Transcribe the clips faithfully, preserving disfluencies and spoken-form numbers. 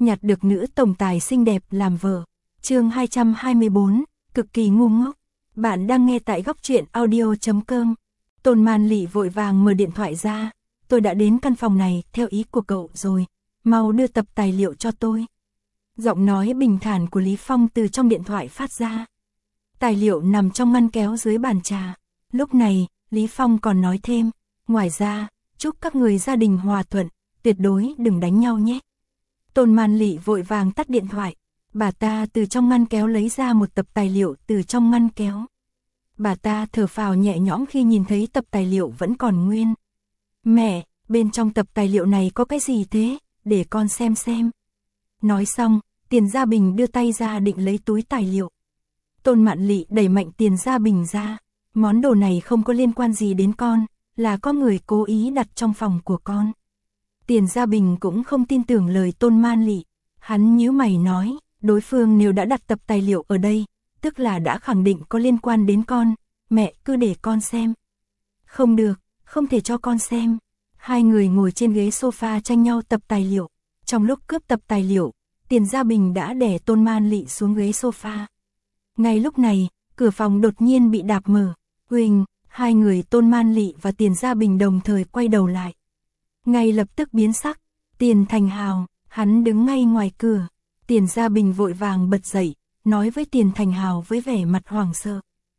nhặt được nữ tổng tài xinh đẹp làm vợ. Chương hai trăm hai mươi bốn, cực kỳ ngu ngốc. Bạn đang nghe tại góc truyện audio chấm com. Tôn Man Lị vội vàng mở điện thoại ra. Tôi đã đến căn phòng này theo ý của cậu rồi. Mau đưa tập tài liệu cho tôi. Giọng nói bình thản của Lý Phong từ trong điện thoại phát ra. Tài liệu nằm trong ngăn kéo dưới bàn trà. Lúc này, Lý Phong còn nói thêm. Ngoài ra, chúc các người gia đình hòa thuận, tuyệt đối đừng đánh nhau nhé. Tôn Man Lị vội vàng tắt điện thoại. Bà ta từ trong ngăn kéo lấy ra một tập tài liệu từ trong ngăn kéo. Bà ta thở phào nhẹ nhõm khi nhìn thấy tập tài liệu vẫn còn nguyên. Mẹ, bên trong tập tài liệu này có cái gì thế? Để con xem xem. Nói xong, Tiền Gia Bình đưa tay ra định lấy túi tài liệu. Tôn Mạn Lị đẩy mạnh Tiền Gia Bình ra. Món đồ này không có liên quan gì đến con, là có người cố ý đặt trong phòng của con. Tiền Gia Bình cũng không tin tưởng lời Tôn Man Lị. Hắn nhíu mày nói, đối phương nếu đã đặt tập tài liệu ở đây, tức là đã khẳng định có liên quan đến con, mẹ cứ để con xem. Không được, không thể cho con xem. Hai người ngồi trên ghế sofa tranh nhau tập tài liệu. Trong lúc cướp tập tài liệu, Tiền Gia Bình đã đè Tôn Man Lị xuống ghế sofa. Ngay lúc này, cửa phòng đột nhiên bị đạp mở. Huỳnh, hai người Tôn Man Lị và Tiền Gia Bình đồng thời quay đầu lại. Ngay lập tức biến sắc, Tiền Thành Hào, hắn đứng ngay ngoài cửa. Tiền Gia Bình vội vàng bật dậy, nói với Tiền Thành Hào với vẻ mặt hoảng sợ.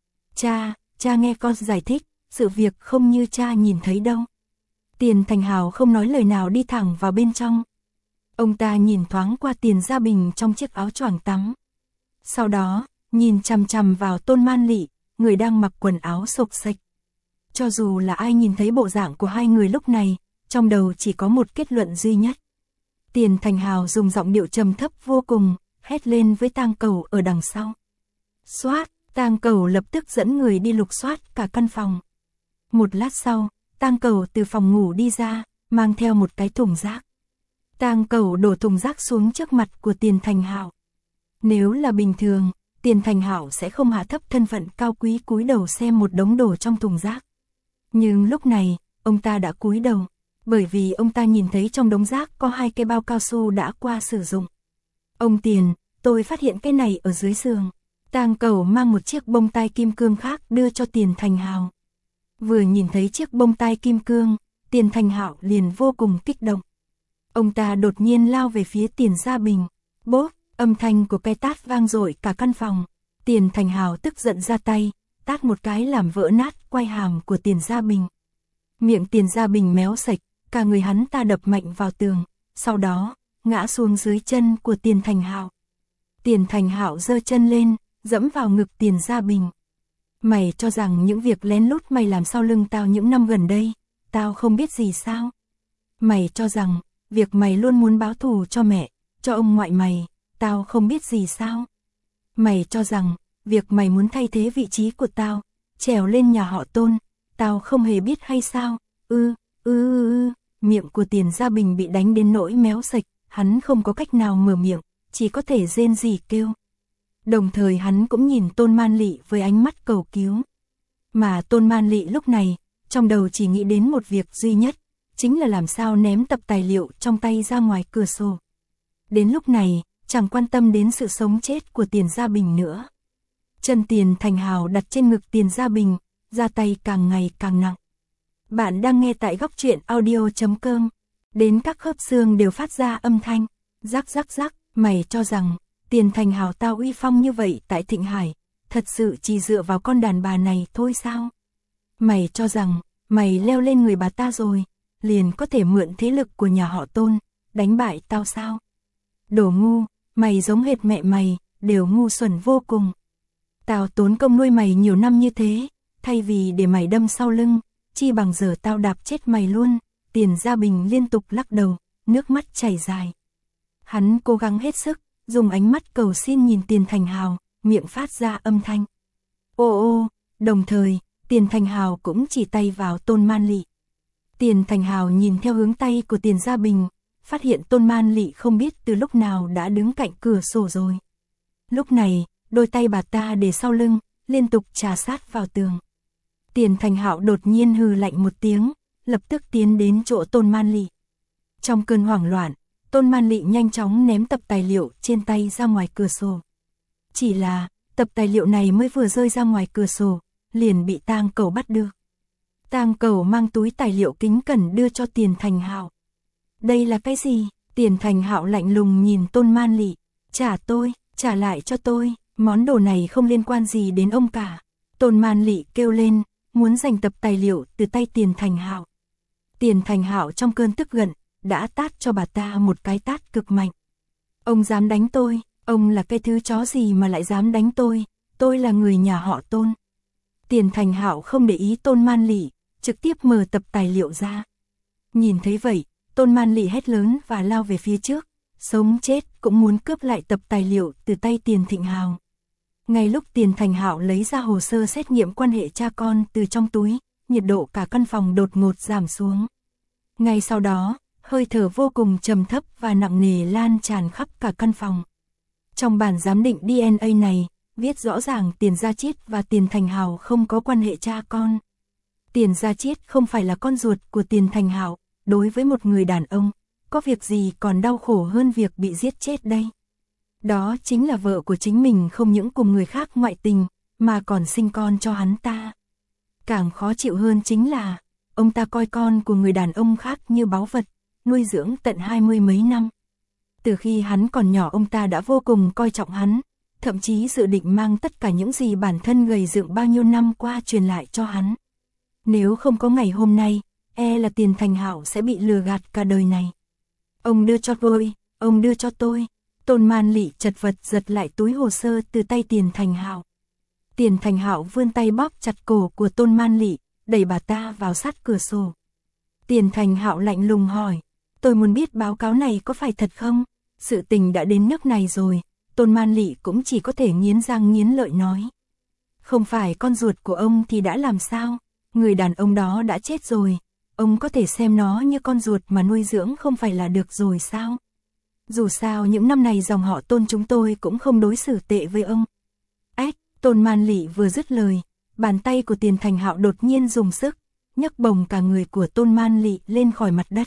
Cha, cha nghe con giải thích, sự việc không như cha nhìn thấy đâu. Tiền Thành Hào không nói lời nào đi thẳng vào bên trong. Ông ta nhìn thoáng qua Tiền Gia Bình trong chiếc áo choàng tắm. Sau đó, nhìn chằm chằm vào Tôn Man Lị, người đang mặc quần áo xộc xệch. Cho dù là ai nhìn thấy bộ dạng của hai người lúc này, trong đầu chỉ có một kết luận duy nhất. Tiền Thành Hào dùng giọng điệu trầm thấp vô cùng, hét lên với Tang Cầu ở đằng sau. Soát, Tang Cầu lập tức dẫn người đi lục soát cả căn phòng. Một lát sau, Tang Cầu từ phòng ngủ đi ra, mang theo một cái thùng rác. Tang Cầu đổ thùng rác xuống trước mặt của Tiền Thành Hào. Nếu là bình thường, Tiền Thành Hào sẽ không hạ thấp thân phận cao quý cúi đầu xem một đống đồ trong thùng rác. Nhưng lúc này, ông ta đã cúi đầu, bởi vì ông ta nhìn thấy trong đống rác có hai cái bao cao su đã qua sử dụng. Ông Tiền, tôi phát hiện cái này ở dưới giường. Tang Cầu mang một chiếc bông tai kim cương khác đưa cho Tiền Thành Hào. Vừa nhìn thấy chiếc bông tai kim cương, Tiền Thành Hào liền vô cùng kích động. Ông ta đột nhiên lao về phía Tiền Gia Bình. Bốp, âm thanh của cái tát vang dội cả căn phòng. Tiền Thành Hào tức giận ra tay, tát một cái làm vỡ nát quai hàm của Tiền Gia Bình. Miệng Tiền Gia Bình méo sạch, cả người hắn ta đập mạnh vào tường, sau đó ngã xuống dưới chân của Tiền Thành Hào. Tiền Thành Hào giơ chân lên, dẫm vào ngực Tiền Gia Bình. Mày cho rằng những việc lén lút mày làm sau lưng tao những năm gần đây, tao không biết gì sao? Mày cho rằng việc mày luôn muốn báo thù cho mẹ, cho ông ngoại mày, tao không biết gì sao? Mày cho rằng việc mày muốn thay thế vị trí của tao, trèo lên nhà họ Tôn, tao không hề biết hay sao? Ư, ư ư ư, miệng của Tiền Gia Bình bị đánh đến nỗi méo sạch, hắn không có cách nào mở miệng, chỉ có thể rên rỉ kêu. Đồng thời hắn cũng nhìn Tôn Man Lị với ánh mắt cầu cứu. Mà Tôn Man Lị lúc này, trong đầu chỉ nghĩ đến một việc duy nhất, chính là làm sao ném tập tài liệu trong tay ra ngoài cửa sổ. Đến lúc này, chẳng quan tâm đến sự sống chết của Tiền Gia Bình nữa. Chân Tiền Thành Hào đặt trên ngực Tiền Gia Bình, ra tay càng ngày càng nặng. Bạn đang nghe tại góc truyện audio chấm com. Đến các khớp xương đều phát ra âm thanh. Rắc rắc rắc, mày cho rằng Tiền Thành Hào tao uy phong như vậy tại Thịnh Hải, thật sự chỉ dựa vào con đàn bà này thôi sao? Mày cho rằng mày leo lên người bà ta rồi, liền có thể mượn thế lực của nhà họ Tôn, đánh bại tao sao? Đồ ngu, mày giống hệt mẹ mày, đều ngu xuẩn vô cùng. Tao tốn công nuôi mày nhiều năm như thế, thay vì để mày đâm sau lưng, chi bằng giờ tao đạp chết mày luôn. Tiền Gia Bình liên tục lắc đầu, nước mắt chảy dài. Hắn cố gắng hết sức, dùng ánh mắt cầu xin nhìn Tiền Thành Hào, miệng phát ra âm thanh. Ô ô, đồng thời, Tiền Thành Hào cũng chỉ tay vào Tôn Man Lị. Tiền Thành Hào nhìn theo hướng tay của Tiền Gia Bình, phát hiện Tôn Man Lị không biết từ lúc nào đã đứng cạnh cửa sổ rồi. Lúc này, đôi tay bà ta để sau lưng, liên tục chà sát vào tường. Tiền Thành Hào đột nhiên hừ lạnh một tiếng, lập tức tiến đến chỗ Tôn Man Lị. Trong cơn hoảng loạn, Tôn Man Lị nhanh chóng ném tập tài liệu trên tay ra ngoài cửa sổ. Chỉ là, tập tài liệu này mới vừa rơi ra ngoài cửa sổ, liền bị Tang Cẩu bắt được. Tang Cẩu mang túi tài liệu kính cẩn đưa cho Tiền Thành Hạo. Đây là cái gì? Tiền Thành Hạo lạnh lùng nhìn Tôn Man Lị. Trả tôi, trả lại cho tôi, món đồ này không liên quan gì đến ông cả. Tôn Man Lị kêu lên, muốn giành tập tài liệu từ tay Tiền Thành Hạo. Tiền Thành Hạo trong cơn tức giận, đã tát cho bà ta một cái tát cực mạnh. Ông dám đánh tôi, ông là cái thứ chó gì mà lại dám đánh tôi, tôi là người nhà họ Tôn. Tiền Thành Hạo không để ý Tôn Man Lị, trực tiếp mở tập tài liệu ra. Nhìn thấy vậy, Tôn Man Lị hét lớn và lao về phía trước, sống chết cũng muốn cướp lại tập tài liệu từ tay Tiền Thịnh Hào. Ngay lúc Tiền Thành Hạo lấy ra hồ sơ xét nghiệm quan hệ cha con từ trong túi, nhiệt độ cả căn phòng đột ngột giảm xuống. Ngay sau đó, hơi thở vô cùng trầm thấp và nặng nề lan tràn khắp cả căn phòng. Trong bản giám định đê en a này, viết rõ ràng Tiền Gia Chiết và Tiền Thành Hào không có quan hệ cha con. Tiền Gia Chiết không phải là con ruột của Tiền Thành Hạo, đối với một người đàn ông, có việc gì còn đau khổ hơn việc bị giết chết đây. Đó chính là vợ của chính mình không những cùng người khác ngoại tình, mà còn sinh con cho hắn ta. Càng khó chịu hơn chính là, ông ta coi con của người đàn ông khác như báu vật, nuôi dưỡng tận hai mươi mấy năm. Từ khi hắn còn nhỏ ông ta đã vô cùng coi trọng hắn, thậm chí dự định mang tất cả những gì bản thân gầy dựng bao nhiêu năm qua truyền lại cho hắn. Nếu không có ngày hôm nay, e là Tiền Thành Hạo sẽ bị lừa gạt cả đời này. Ông đưa cho tôi, ông đưa cho tôi. Tôn Man Lị chật vật giật lại túi hồ sơ từ tay Tiền Thành Hạo. Tiền Thành Hạo vươn tay bóp chặt cổ của Tôn Man Lị, đẩy bà ta vào sát cửa sổ. Tiền Thành Hạo lạnh lùng hỏi, tôi muốn biết báo cáo này có phải thật không? Sự tình đã đến nước này rồi, Tôn Man Lị cũng chỉ có thể nghiến răng nghiến lợi nói. Không phải con ruột của ông thì đã làm sao? Người đàn ông đó đã chết rồi, ông có thể xem nó như con ruột mà nuôi dưỡng không phải là được rồi sao? Dù sao những năm này dòng họ Tôn chúng tôi cũng không đối xử tệ với ông. Ách, Tôn Man Lị vừa dứt lời, bàn tay của Tiền Thành Hạo đột nhiên dùng sức, nhấc bổng cả người của Tôn Man Lị lên khỏi mặt đất.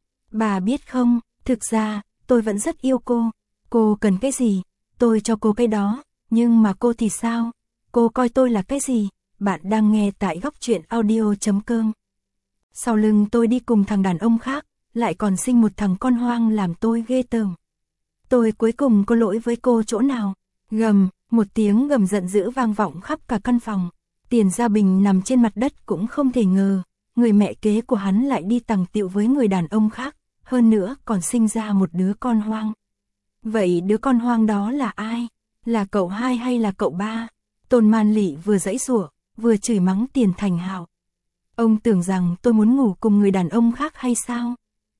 Bà biết không, thực ra, tôi vẫn rất yêu cô. Cô cần cái gì, tôi cho cô cái đó, nhưng mà cô thì sao? Cô coi tôi là cái gì? Bạn đang nghe tại góc truyện audio chấm com. Sau lưng tôi đi cùng thằng đàn ông khác, lại còn sinh một thằng con hoang làm tôi ghê tởm. Tôi cuối cùng có lỗi với cô chỗ nào? Gầm, một tiếng gầm giận dữ vang vọng khắp cả căn phòng. Tiền Gia Bình nằm trên mặt đất cũng không thể ngờ, người mẹ kế của hắn lại đi tằng tiệu với người đàn ông khác, hơn nữa còn sinh ra một đứa con hoang. Vậy đứa con hoang đó là ai? Là cậu hai hay là cậu ba? Tôn Man Lị vừa giãy giụa, vừa chửi mắng Tiền Thành Hạo. Ông tưởng rằng tôi muốn ngủ cùng người đàn ông khác hay sao?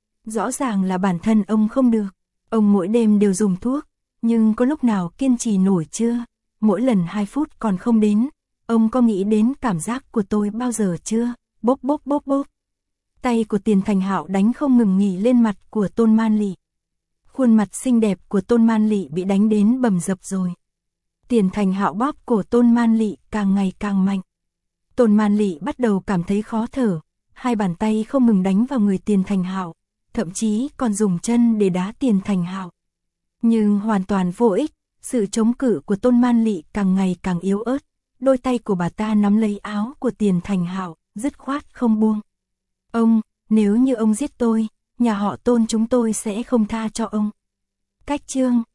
Rõ ràng là bản thân ông không được. Ông mỗi đêm đều dùng thuốc, nhưng có lúc nào kiên trì nổi chưa? Mỗi lần hai phút còn không đến, ông có nghĩ đến cảm giác của tôi bao giờ chưa? Bốp bốp bốp bốp. Tay của Tiền Thành Hạo đánh không ngừng nghỉ lên mặt của Tôn Man Lị. Khuôn mặt xinh đẹp của Tôn Man Lị bị đánh đến bầm dập rồi. Tiền Thành Hạo bóp cổ Tôn Man Lị càng ngày càng mạnh. Tôn Man Lị bắt đầu cảm thấy khó thở, hai bàn tay không ngừng đánh vào người Tiền Thành Hạo, thậm chí còn dùng chân để đá Tiền Thành Hạo. Nhưng hoàn toàn vô ích, sự chống cự của Tôn Man Lị càng ngày càng yếu ớt, đôi tay của bà ta nắm lấy áo của Tiền Thành Hạo, dứt khoát không buông. Ông, nếu như ông giết tôi, nhà họ Tôn chúng tôi sẽ không tha cho ông. Cách chương